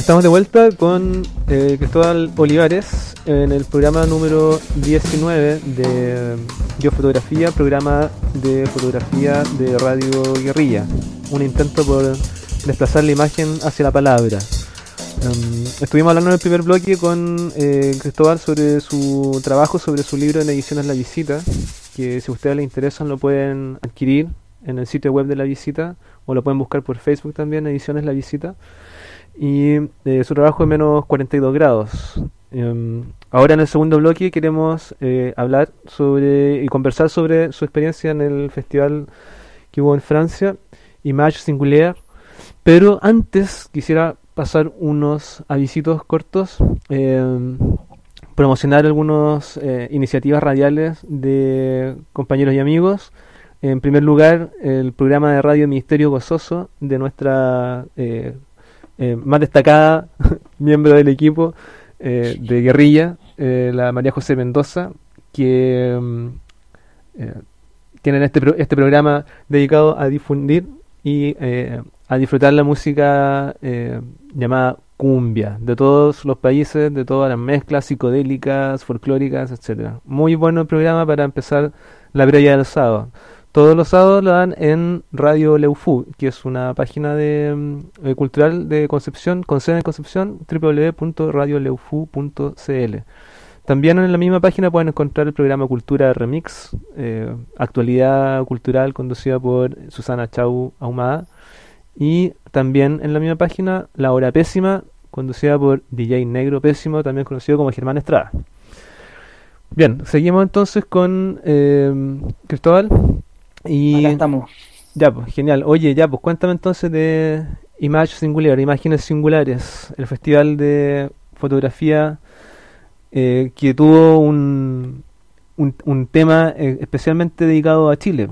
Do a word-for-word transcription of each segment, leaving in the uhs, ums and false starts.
estamos de vuelta con eh, Cristóbal Olivares en el programa número diecinueve de Biofotografía, programa de fotografía de Radio Guerrilla. Un intento por desplazar la imagen hacia la palabra. Um, estuvimos hablando en el primer bloque con eh, Cristóbal sobre su trabajo, sobre su libro en Ediciones La Visita, que si a ustedes les interesan lo pueden adquirir en el sitio web de La Visita o lo pueden buscar por Facebook también, Ediciones La Visita. Y eh, su trabajo es menos cuarenta y dos grados. Um, ahora en el segundo bloque queremos eh, hablar sobre y conversar sobre su experiencia en el festival que hubo en Francia, Image Singulière. Pero antes quisiera pasar unos avisitos cortos, eh, promocionar algunas eh, iniciativas radiales de compañeros y amigos. En primer lugar, el programa de radio Ministerio Gozoso de nuestra eh, Eh, más destacada miembro del equipo eh, de Guerrilla, eh, la María José Mendoza, que eh, tienen este, pro- este programa dedicado a difundir y eh, a disfrutar la música eh, llamada cumbia, de todos los países, de todas las mezclas psicodélicas, folclóricas, etcétera. Muy bueno el programa para empezar la previa del sábado. Todos los sábados lo dan en Radio Leufú, que es una página de, eh, cultural de Concepción, con sede en Concepción, doble u doble u doble u punto radio leufú punto c l. También en la misma página pueden encontrar el programa Cultura Remix, eh, actualidad cultural conducida por Susana Chau Ahumada. Y también en la misma página La Hora Pésima, conducida por D J Negro Pésimo, también conocido como Germán Estrada. Bien, seguimos entonces con eh, Cristóbal. Y acá estamos. Ya, pues, genial. Oye, ya, pues cuéntame entonces de Image Singulière, Imágenes Singulares, el festival de fotografía eh, que tuvo un, un, un tema eh, especialmente dedicado a Chile.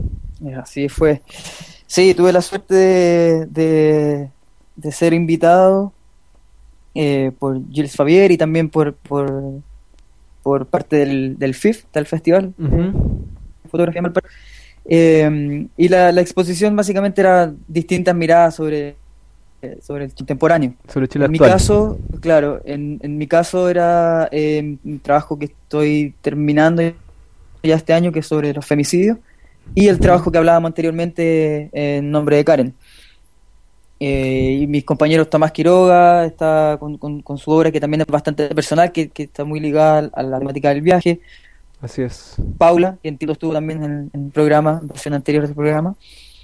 Así fue. Sí, tuve la suerte de, de, de ser invitado eh, por Gilles Favier y también por por, por parte del, del F I F, del festival. Uh-huh. Fotografía Malpar. Eh, y la, la exposición básicamente era distintas miradas sobre, sobre el contemporáneo. Sobre Chile en actual. mi caso, claro, en, en mi caso era eh, un trabajo que estoy terminando ya este año, que es sobre los femicidios, y el trabajo que hablábamos anteriormente en nombre de Karen. Eh, y mis compañeros Tomás Quiroga está con, con, con su obra, que también es bastante personal, que, que está muy ligada a la temática del viaje. Así es. Paula, que entiendo estuvo también en, en el programa, en versión anterior del programa,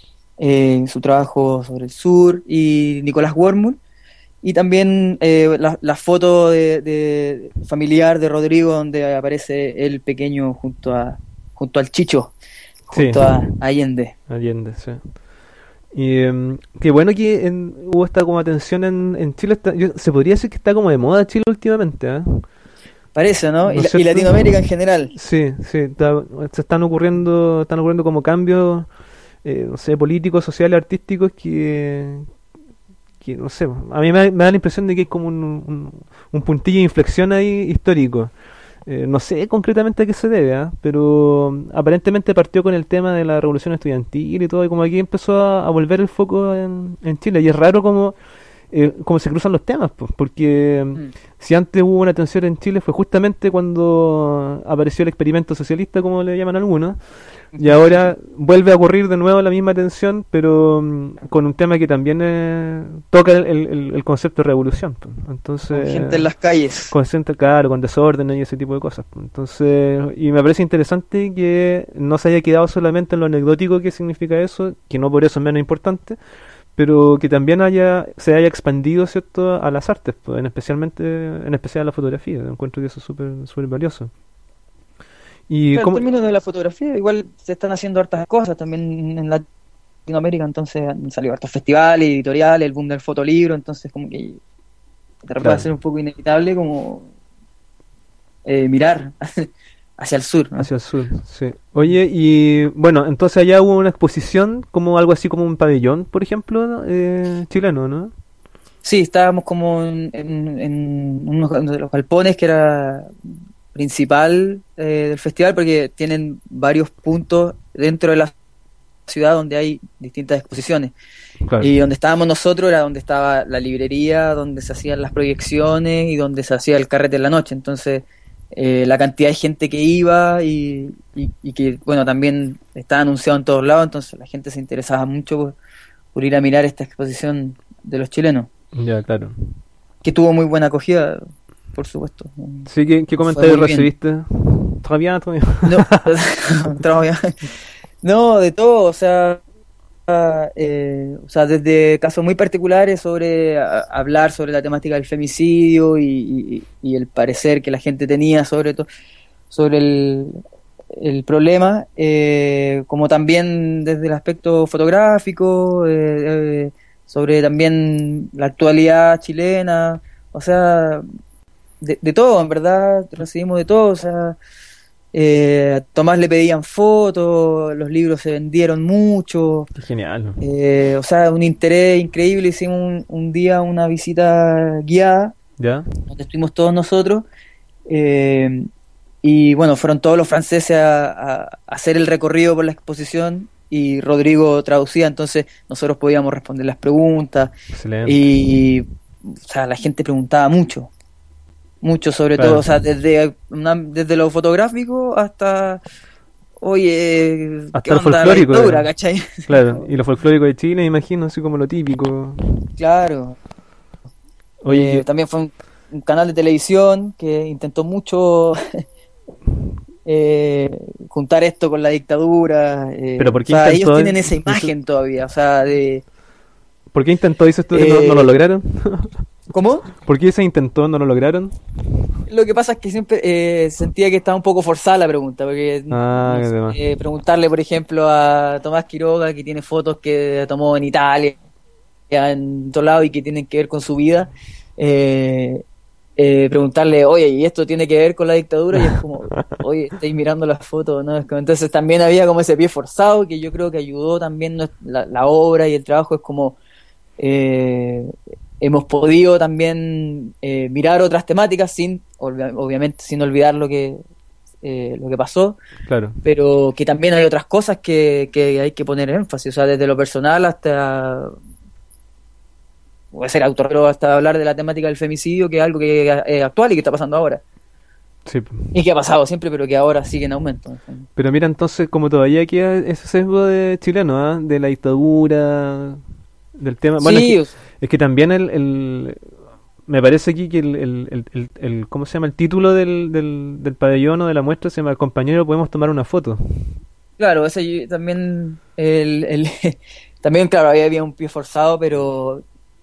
eh, su trabajo sobre el sur, y Nicolás Wormuth, y también eh, la, la foto de, de familiar de Rodrigo, donde aparece el pequeño junto a junto al Chicho, junto Sí. a Allende. Allende, sí. Y um, qué bueno que en, hubo esta como atención en, en Chile. Está, yo, se podría decir que está como de moda Chile últimamente, ¿eh? Parece, ¿no? ¿No Y, es la- y cierto? Latinoamérica en general. Sí, sí, está- se están ocurriendo, están ocurriendo como cambios, eh, no sé, políticos, sociales, artísticos que, que no sé, a mí me, da me da la impresión de que es como un, un, un puntillo de inflexión ahí histórico. Eh, no sé concretamente a qué se debe, ¿ah? Pero um, aparentemente partió con el tema de la revolución estudiantil y todo, y como aquí empezó a, a volver el foco en, en Chile, y es raro como, eh, como se cruzan los temas, pues, porque um, Mm. si antes hubo una tensión en Chile fue justamente cuando apareció el experimento socialista, como le llaman algunos, y ahora vuelve a ocurrir de nuevo la misma tensión, pero um, con un tema que también eh, toca el, el, el concepto de revolución, pues. Entonces, Con gente en las calles. con gente, claro, con desorden y ese tipo de cosas, pues. Entonces, y me parece interesante que no se haya quedado solamente en lo anecdótico que significa eso, que no por eso es menos importante, pero que también haya se haya expandido, ¿cierto?, a las artes, pues, en especialmente en especial a la fotografía. Encuentro que eso es súper súper valioso. Y Pero en cómo, términos de la fotografía, igual se están haciendo hartas cosas también en Latinoamérica, entonces han salido hartos festivales, editoriales, el boom del fotolibro, entonces como que de repente Claro. va a ser un poco inevitable como eh, mirar hacia el sur, ¿no? hacia el sur, sí. Oye, y bueno, entonces allá hubo una exposición, como algo así como un pabellón, por ejemplo, ¿no? eh, chileno, ¿no? Sí, estábamos como en, en- en uno de los galpones que era principal eh, del festival, porque tienen varios puntos dentro de la ciudad donde hay distintas exposiciones. Claro. Y donde estábamos nosotros era donde estaba la librería, donde se hacían las proyecciones y donde se hacía el carrete en la noche. Entonces, eh, la cantidad de gente que iba y, y, y que, bueno, también estaba anunciado en todos lados, entonces la gente se interesaba mucho por, por ir a mirar esta exposición de los chilenos. Ya, claro. Que tuvo muy buena acogida, por supuesto. Sí, ¿qué, qué comentarios recibiste? ¿Todavía? ¿Todavía? No, todavía. No, de todo, o sea, eh, o sea, desde casos muy particulares sobre a, hablar sobre la temática del femicidio y, y, y el parecer que la gente tenía sobre todo sobre el, el problema, eh, como también desde el aspecto fotográfico, eh, eh, sobre también la actualidad chilena, o sea, de, de todo, en verdad, recibimos de todo, o sea, eh, a Tomás le pedían fotos, los libros se vendieron mucho. Qué genial. Eh, o sea, un interés increíble. Hicimos un, un día una visita guiada, ¿ya? Donde estuvimos todos nosotros. Eh, y bueno, fueron todos los franceses a, a, a hacer el recorrido por la exposición y Rodrigo traducía, entonces nosotros podíamos responder las preguntas. Excelente. Y, o sea, la gente preguntaba mucho. Mucho, sobre claro. todo, o sea, desde, una, desde lo fotográfico hasta, oye, hasta ¿qué lo onda folclórico, la lectura, ¿cachai? Claro, y lo folclórico de Chile, imagino, así como lo típico. Claro. Oye, eh, también fue un, un canal de televisión que intentó mucho eh, juntar esto con la dictadura. Eh, ¿pero por qué o sea, intentó? ellos tienen esa imagen todavía, o sea, de... ¿Por qué intentó, dices tú, eh, que no, no lo lograron? ¿Cómo? ¿Por qué se intentó, no lo lograron? Lo que pasa es que siempre eh, sentía que estaba un poco forzada la pregunta, porque ah, no sé, eh, preguntarle, por ejemplo, a Tomás Quiroga, que tiene fotos que tomó en Italia, en todo lado y que tienen que ver con su vida, eh, eh, preguntarle, oye, ¿y esto tiene que ver con la dictadura? Y es como, oye, estáis mirando las fotos, ¿no? Es como, entonces también había como ese pie forzado que yo creo que ayudó también la, la obra y el trabajo, es como... Eh, hemos podido también eh, mirar otras temáticas sin obviamente sin olvidar lo que eh, lo que pasó, claro, pero que también hay otras cosas que, que hay que poner énfasis, o sea, desde lo personal hasta puede ser autor, pero hasta hablar de la temática del femicidio, que es algo que es actual y que está pasando ahora. Sí. Y que ha pasado siempre, pero que ahora sigue en aumento. Pero mira, entonces, como todavía queda ese sesgo de chileno, ¿eh? De la dictadura, del tema... Bueno, sí, es, que, es que también el, el... Me parece aquí que el, el, el, el, el... ¿Cómo se llama? El título del, del, del pabellón o de la muestra se llama Compañero, podemos tomar una foto. Claro, ese también... El, el, también, claro, había, había un pie forzado, pero...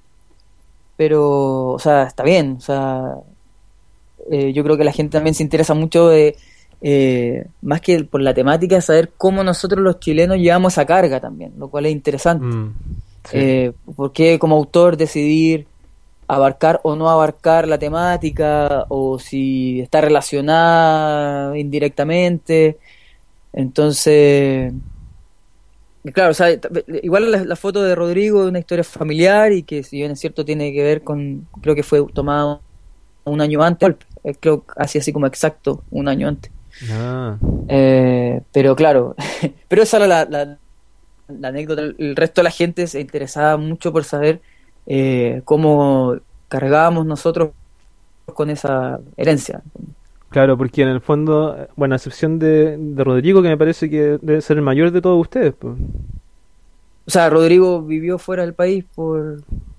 Pero, o sea, está bien, o sea... Eh, yo creo que la gente también se interesa mucho de, eh, más que por la temática, saber cómo nosotros los chilenos llevamos esa carga también, lo cual es interesante. Mm, sí. eh, ¿Por qué como autor decidir abarcar o no abarcar la temática, o si está relacionada indirectamente? Entonces, claro, o sea, igual la, la foto de Rodrigo es una historia familiar y que, si bien es cierto, tiene que ver con, creo que fue tomada un año antes, creo así así como exacto, un año antes. Ah. Eh, pero claro, pero esa era la, la, la anécdota. El resto de la gente se interesaba mucho por saber eh, cómo cargábamos nosotros con esa herencia. Claro, porque en el fondo, bueno, a excepción de, de Rodrigo, que me parece que debe ser el mayor de todos ustedes, pues. O sea, Rodrigo vivió fuera del país por...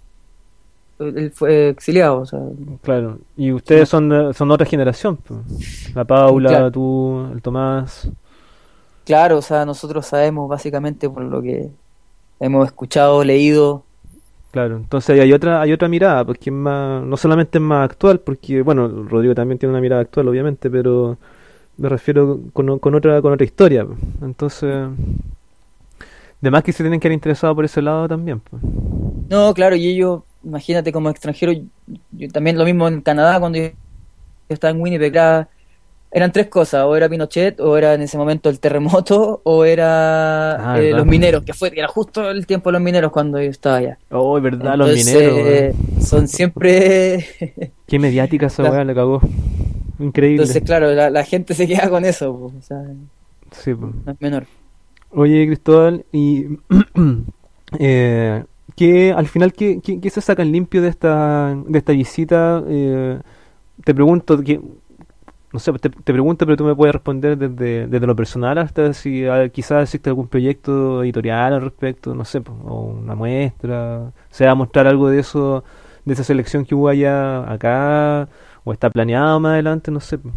Él fue exiliado, o sea... Claro, y ustedes son de, son de otra generación, pues. La Paula, claro. tú, el Tomás. Claro, o sea, nosotros sabemos básicamente por lo que hemos escuchado, leído. Claro, entonces hay otra hay otra mirada, porque es más, no solamente es más actual, porque, bueno, Rodrigo también tiene una mirada actual, obviamente, pero me refiero con, con otra con otra historia, pues. Entonces, de más que se tienen que haber interesado por ese lado también, pues. No, claro, y ellos, imagínate, como extranjero, yo, yo también lo mismo en Canadá, cuando yo estaba en Winnipeg, era, eran tres cosas: o era Pinochet, o era en ese momento el terremoto, o era ah, eh, los mineros, que fue era justo el tiempo de los mineros cuando yo estaba allá. Oh, es verdad, Entonces, los mineros, eh, son siempre... qué mediática esa la, weá, le cagó. Increíble. Entonces, claro, la, la gente se queda con eso, pues, o sea, sí, pues. no es menor. Oye, Cristóbal, y eh, ¿qué, al final, ¿qué, qué, qué se saca en limpio de esta, de esta visita? Eh, te pregunto, que, no sé, te, te pregunto, pero tú me puedes responder desde, desde lo personal hasta si ah, quizás existe algún proyecto editorial al respecto, no sé, po, o una muestra, se va a mostrar algo de eso, de esa selección que hubo allá, acá, o está planeado más adelante, no sé. Po.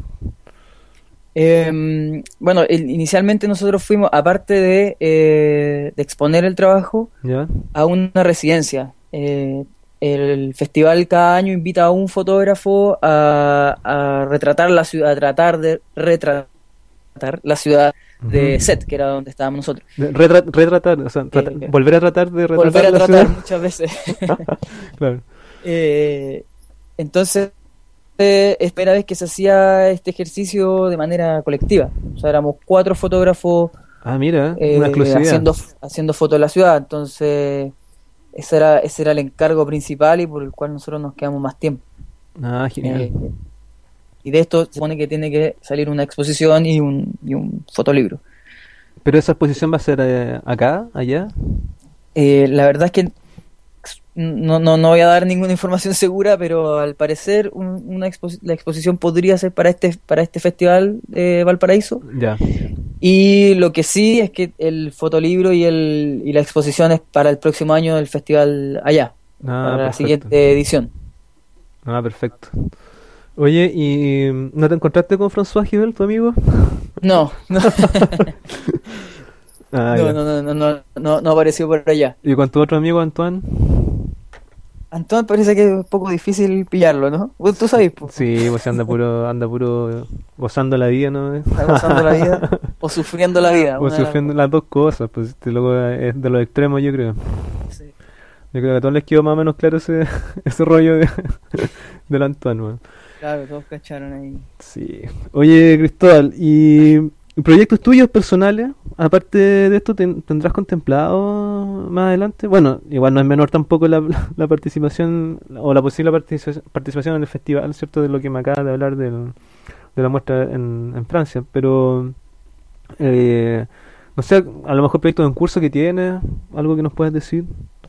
Eh, bueno, el- inicialmente nosotros fuimos, aparte de, eh, de exponer el trabajo, ¿Ya? a una residencia. Eh, el festival cada año invita a un fotógrafo a, a retratar la ciudad, a tratar de retratar la ciudad de Ujú. Set, que era donde estábamos nosotros. De- retra- retratar, o sea, trata- Eh, volver a tratar de Volver retratar a la tratar ciudad. muchas veces. Claro. Eh, entonces, eh, es primera vez que se hacía este ejercicio de manera colectiva. O sea, éramos cuatro fotógrafos Ah, mira, una eh, exclusividad. haciendo, haciendo fotos de la ciudad. Entonces, ese era, ese era el encargo principal y por el cual nosotros nos quedamos más tiempo. Ah, genial. Eh, y de esto se supone que tiene que salir una exposición y un, y un fotolibro. ¿Pero esa exposición va a ser eh, acá, allá? Eh, la verdad es que no, no, no voy a dar ninguna información segura, pero al parecer un- una exposi- la exposición podría ser para este, para este festival de Valparaíso. Ya. Y lo que sí es que el fotolibro y, el, y la exposición es para el próximo año del festival allá, Ah, para la perfecto. siguiente edición. Ah, perfecto. Oye, ¿y mm, no te encontraste con François Gibel, tu amigo? No, no, Ah, no, ya. no, no, no, no, no, no apareció por allá. ¿Y con tu otro amigo, Antoine? Antoine parece que es un poco difícil pillarlo, ¿no? Vos- Tú sabes, pues, Sí, pues anda puro, anda puro gozando la vida, ¿no? está gozando la vida o sufriendo la vida. O Una de las sufriendo dos. las dos cosas, pues este loco es de los extremos, yo creo. Sí. Yo creo que a todos les quedó más o menos claro ese, ese rollo de, del Antoine, weón. Claro, todos cacharon ahí. Sí. Oye, Cristóbal, ¿y proyectos tuyos personales? Aparte de esto, ten- ¿tendrás contemplado más adelante? Bueno, igual no es menor tampoco la, la participación o la posible partici- participación en el festival, ¿cierto? De lo que me acabas de hablar del- de la muestra en, en Francia, pero eh, no sé, a lo mejor proyectos en curso que tienes, algo que nos puedas decir.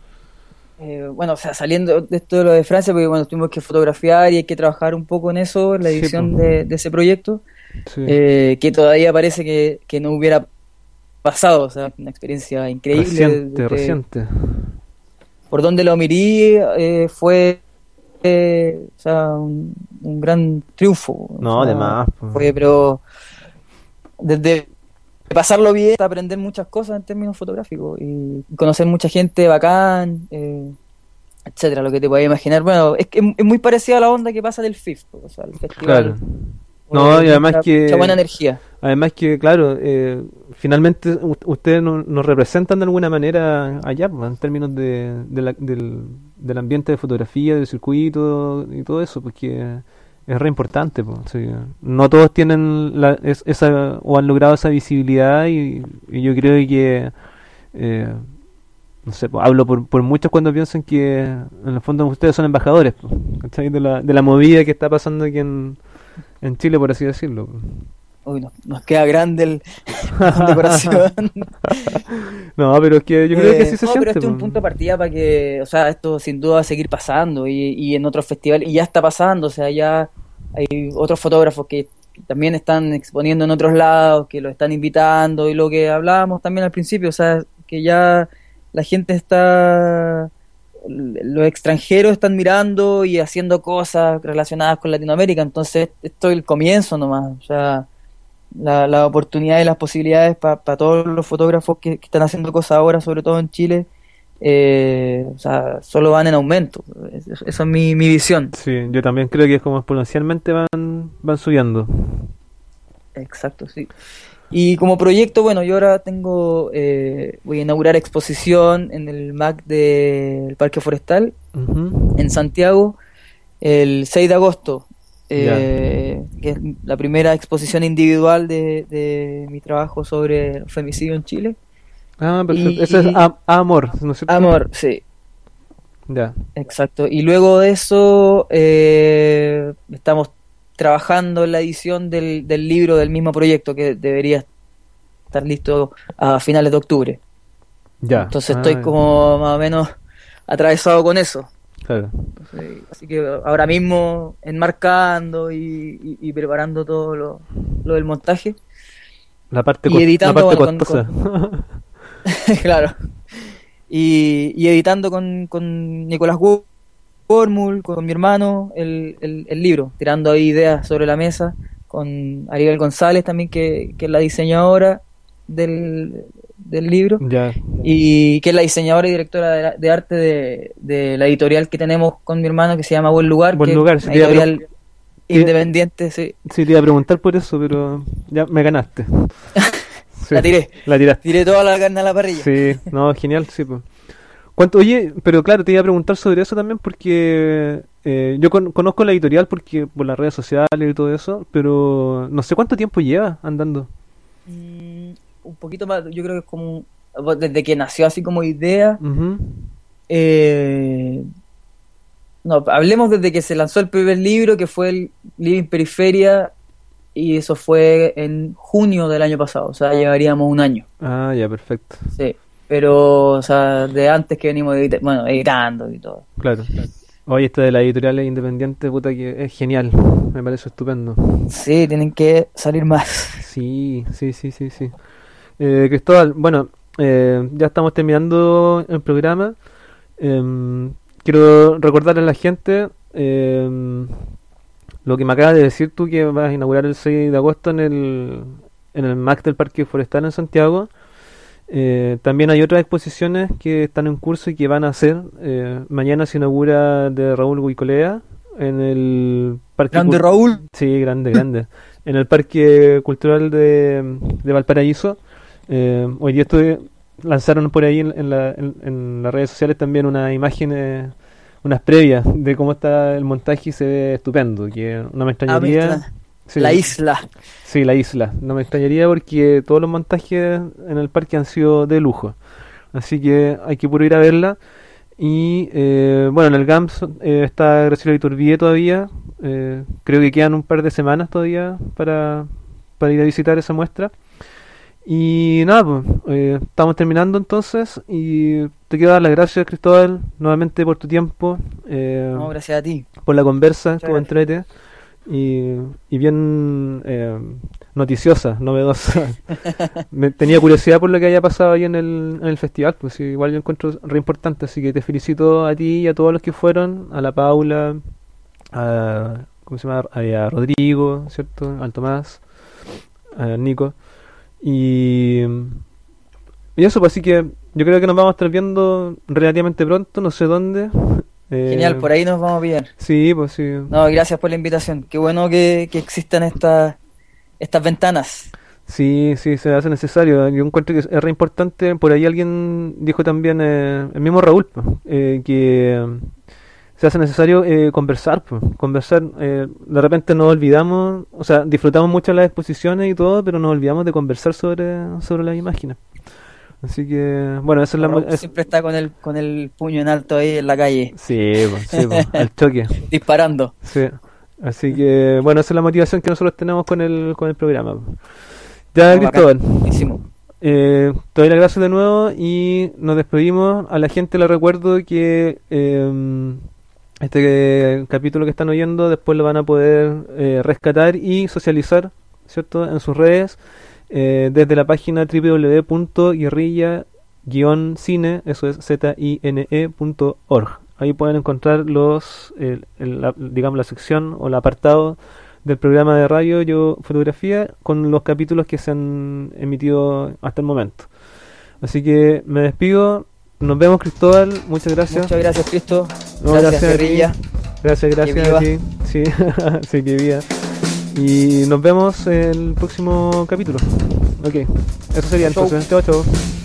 Eh, bueno, o sea, saliendo de esto de lo de Francia, porque bueno, tuvimos que fotografiar y hay que trabajar un poco en eso, en la Sí, edición pues, de, de ese proyecto, sí. eh, que todavía parece que, que no hubiera pasado, o sea, una experiencia increíble. Reciente, de- reciente. por donde lo miré, eh, fue eh, o sea, un, un gran triunfo. O No, sea, además, pues. fue, pero desde pasarlo bien hasta aprender muchas cosas en términos fotográficos y conocer mucha gente bacán, eh, etcétera, lo que te puedas imaginar. Bueno, es que es muy parecida a la onda que pasa del F I F, o sea, el Claro. festival. No, eh, y además mucha, que mucha buena energía. Además que, claro, eh, finalmente u- ustedes no- nos representan de alguna manera allá, pues, en términos de, de la- del, del ambiente de fotografía, del circuito y todo eso, porque es re importante. Pues, sí. No todos tienen la, es- esa o han logrado esa visibilidad y, y yo creo que, eh, no sé, pues, hablo por, por muchos cuando piensan que en el fondo ustedes son embajadores, pues, ¿cachai? De la, de la movida que está pasando aquí en, en Chile, por así decirlo. Pues. Uy, no, nos queda grande el la condecoración. No, pero es que yo creo que Eh, sí se no, siente. pero este es un po. punto de partida para que, o sea, esto sin duda va a seguir pasando y, y en otros festivales, y ya está pasando, o sea, ya hay otros fotógrafos que también están exponiendo en otros lados, que lo están invitando y lo que hablábamos también al principio, o sea, que ya la gente está, los extranjeros están mirando y haciendo cosas relacionadas con Latinoamérica, entonces esto es el comienzo nomás, o sea, la, la oportunidad y las posibilidades para todos los fotógrafos que, que están haciendo cosas ahora, sobre todo en Chile, eh, o sea, solo van en aumento. Es- Esa es mi, mi visión. Sí, yo también creo que es como exponencialmente van, van subiendo. Exacto, sí. Y como proyecto, bueno, yo ahora tengo, eh, voy a inaugurar exposición en el M A C del Parque Forestal Ujú. en Santiago el seis de agosto, eh, que es la primera exposición individual de, de mi trabajo sobre el femicidio en Chile. Ah, perfecto. Y Eso es a- amor, ¿no es cierto? Amor, sí, Ya. exacto. Y luego de eso, eh, estamos trabajando en la edición del, del libro del mismo proyecto que debería estar listo a finales de octubre. Ya. Entonces Ah, estoy ya. como más o menos atravesado con eso. Claro. Entonces, así que ahora mismo enmarcando y, y- y preparando todo lo, lo del montaje La parte, y cos- la editando, parte bueno, con, costosa. claro, y, y editando con, con Nicolás Wormul, con mi hermano, el, el, el libro, tirando ahí ideas sobre la mesa, con Ariel González también, que, que es la diseñadora del, del libro, Ya. y que es la diseñadora y directora de, la- de arte de, de la editorial que tenemos con mi hermano, que se llama Buen Lugar, Buen que Lugar, es sí, una te iba a pre- editorial independiente, sí. Sí, te iba a preguntar por eso, pero ya me ganaste. Sí, La tiré. La tiraste. Tiré toda la carne a la parrilla. Sí, no, genial, sí, pues. ¿Cuánto, oye, pero claro, te iba a preguntar sobre eso también porque eh, yo con- conozco la editorial porque por las redes sociales y todo eso, pero no sé cuánto tiempo lleva andando. Mm, un poquito más, yo creo que es como desde que nació así como idea. Ujú. eh, no, hablemos desde que se lanzó el primer libro, que fue el Living Periferia, y eso fue en junio del año pasado, o sea, llevaríamos un año, Ah, ya, perfecto. sí. Pero, o sea, de antes que venimos edita- bueno, editando y todo. Claro. Oye, esta de la editorial independiente, puta que es genial. Me parece estupendo. Sí, tienen que salir más. Sí, sí, sí, sí, sí. Eh, Cristóbal, bueno, eh, ya estamos terminando el programa. Em, quiero recordarle a la gente em, lo que me acabas de decir tú, que vas a inaugurar el seis de agosto en el, en el M A C del Parque Forestal en Santiago. Eh, también hay otras exposiciones que están en curso y que van a hacer. Eh, mañana se inaugura de Raúl Guicolea en el Parque Grande Cul- Raúl. Sí, grande, grande. En el Parque Cultural de, de Valparaíso. Eh, hoy día estuve, lanzaron por ahí en, en la- en- en las redes sociales también unas imágenes, unas previas de cómo está el montaje y se ve estupendo. Que no me Ah, extrañaría. mira, Sí, la isla. sí, la isla. No me extrañaría porque todos los montajes en el parque han sido de lujo. Así que hay que puro ir a verla. Y eh, bueno, en el G A M S eh, está Graciela Iturbide todavía. Eh, creo que quedan un par de semanas todavía para, para ir a visitar esa muestra. Y nada, pues, eh, estamos terminando entonces. Y te quiero dar las gracias, Cristóbal, nuevamente por tu tiempo, eh, No, gracias a ti. por la conversa, Muchas como entrete. Y, y bien eh, noticiosa, novedosa. Me, tenía curiosidad por lo que haya pasado ahí en el, en el festival, pues sí, igual yo encuentro re importante, así que te felicito a ti y a todos los que fueron, a la Paula, a, ¿cómo se llama? A, a Rodrigo, ¿cierto? Al Tomás, a Nico. Y, y eso, pues así que yo creo que nos vamos a estar viendo relativamente pronto, no sé dónde. Eh, Genial, por ahí nos vamos bien. Sí, pues sí. No, gracias por la invitación. Qué bueno que, que existan estas estas ventanas. Sí, sí, se hace necesario. Yo encuentro que es re importante. Por ahí alguien dijo también, eh, el mismo Raúl, pues, eh, que eh, se hace necesario eh, conversar, pues, conversar. Eh, de repente nos olvidamos, o sea, disfrutamos mucho las exposiciones y todo, pero nos olvidamos de conversar sobre, sobre las imágenes. Así que, bueno, esa es la... mo- Raúl es- siempre está con el con el puño en alto ahí en la calle, Sí, pues, sí, pues, al choque. disparando. Sí. Así que, bueno, esa es la motivación que nosotros tenemos con el, con el programa, pues. Ya, No, Cristóbal. bacán, buenísimo. Eh, te doy las gracias de nuevo y nos despedimos. A la gente le recuerdo que eh, este capítulo que están oyendo después lo van a poder eh, rescatar y socializar, ¿cierto? En sus redes, eh, desde la página doble u doble u doble u punto guerrilla guion cine, eso es Z I N E punto org. Ahí pueden encontrar los, el- el- la- digamos, la sección o el apartado del programa de radio Yo Fotografía con los capítulos que se han emitido hasta el momento. Así que me despido. Nos vemos, Cristóbal. Muchas gracias. Muchas gracias, Cristo. No, gracias, gracias a ti. Guerrilla. Gracias, gracias a viva. ti. Sí, sí, que viva. Y nos vemos en el próximo capítulo. Ok, eso sería Chau. entonces. Chao, chao.